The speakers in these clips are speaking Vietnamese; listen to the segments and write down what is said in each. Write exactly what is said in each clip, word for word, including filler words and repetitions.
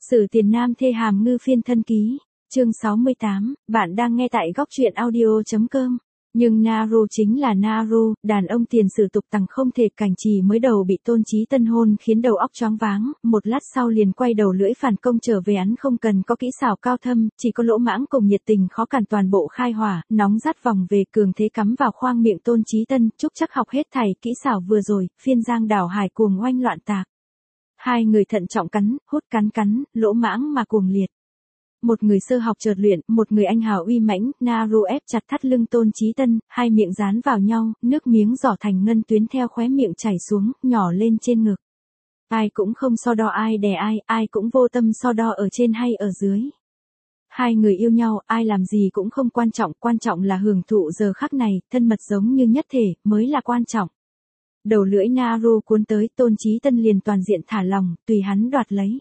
Sử Tiền Nam thê hàm ngư phiên thân ký, chương sáu mươi tám, bạn đang nghe tại góc truyện audio.com. Nhưng Naru chính là Naru, đàn ông tiền sử tục tằng không thể cảnh trì mới đầu bị Tôn Chí Tân hôn khiến đầu óc choáng váng, một lát sau liền quay đầu lưỡi phản công trở về án không cần có kỹ xảo cao thâm, chỉ có lỗ mãng cùng nhiệt tình khó cản toàn bộ khai hỏa, nóng rát vòng về cường thế cắm vào khoang miệng Tôn Chí Tân, chúc chắc học hết thảy kỹ xảo vừa rồi, phiên giang đảo hải cuồng oanh loạn tạc. Hai người thận trọng cắn, hút cắn cắn, lỗ mãng mà cuồng liệt. Một người sơ học chợt luyện, một người anh hào uy mãnh, Naru ép chặt thắt lưng Tôn Chí Tân, hai miệng dán vào nhau, nước miếng giỏ thành ngân tuyến theo khóe miệng chảy xuống, nhỏ lên trên ngực. Ai cũng không so đo ai đè ai, ai cũng vô tâm so đo ở trên hay ở dưới. Hai người yêu nhau, ai làm gì cũng không quan trọng, quan trọng là hưởng thụ giờ khắc này, thân mật giống như nhất thể, mới là quan trọng. Đầu lưỡi Naru cuốn tới, Tôn Chí Tân liền toàn diện thả lòng, tùy hắn đoạt lấy.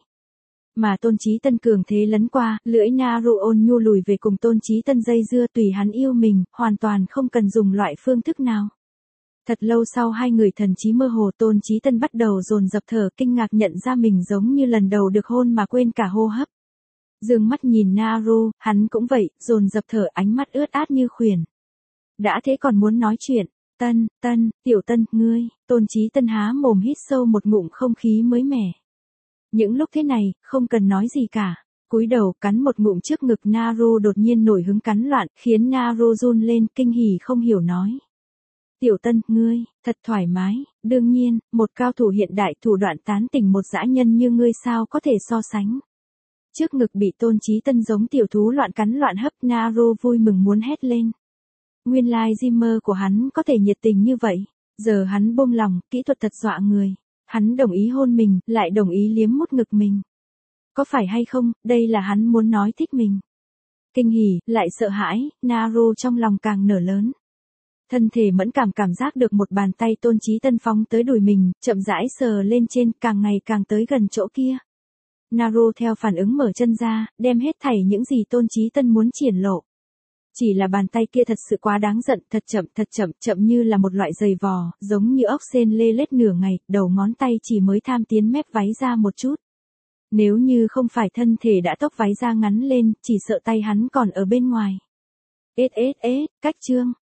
Mà Tôn Chí Tân cường thế lấn qua, lưỡi Naru ôn nhu lùi về cùng Tôn Chí Tân dây dưa tùy hắn yêu mình, hoàn toàn không cần dùng loại phương thức nào. Thật lâu sau hai người thần trí mơ hồ, Tôn Chí Tân bắt đầu dồn dập thở, kinh ngạc nhận ra mình giống như lần đầu được hôn mà quên cả hô hấp. Dương mắt nhìn Naru, hắn cũng vậy, dồn dập thở, ánh mắt ướt át như khuyển. Đã thế còn muốn nói chuyện. Tân, Tân, tiểu Tân, ngươi, Tôn Chí Tân há mồm hít sâu một ngụm không khí mới mẻ. Những lúc thế này, không cần nói gì cả. Cúi đầu cắn một ngụm trước ngực Naru đột nhiên nổi hứng cắn loạn, khiến Naru run lên, kinh hỉ không hiểu nói. Tiểu Tân, ngươi, thật thoải mái, đương nhiên, một cao thủ hiện đại thủ đoạn tán tỉnh một dã nhân như ngươi sao có thể so sánh. Trước ngực bị Tôn Chí Tân giống tiểu thú loạn cắn loạn hấp, Naru vui mừng muốn hét lên. Nguyên lai Jimmer của hắn có thể nhiệt tình như vậy, giờ hắn buông lòng, kỹ thuật thật dọa người. Hắn đồng ý hôn mình, lại đồng ý liếm mút ngực mình. Có phải hay không, đây là hắn muốn nói thích mình. Kinh hỉ, lại sợ hãi, Naru trong lòng càng nở lớn. Thân thể mẫn cảm cảm giác được một bàn tay Tôn Chí Tân phóng tới đùi mình, chậm rãi sờ lên trên, càng ngày càng tới gần chỗ kia. Naru theo phản ứng mở chân ra, đem hết thảy những gì Tôn Chí Tân muốn triển lộ. Chỉ là bàn tay kia thật sự quá đáng giận, thật chậm, thật chậm, chậm như là một loại giày vò, giống như ốc sên lê lết nửa ngày, đầu ngón tay chỉ mới tham tiến mép váy ra một chút. Nếu như không phải thân thể đã tóc váy ra ngắn lên, chỉ sợ tay hắn còn ở bên ngoài. Ết ết ết, cách chương,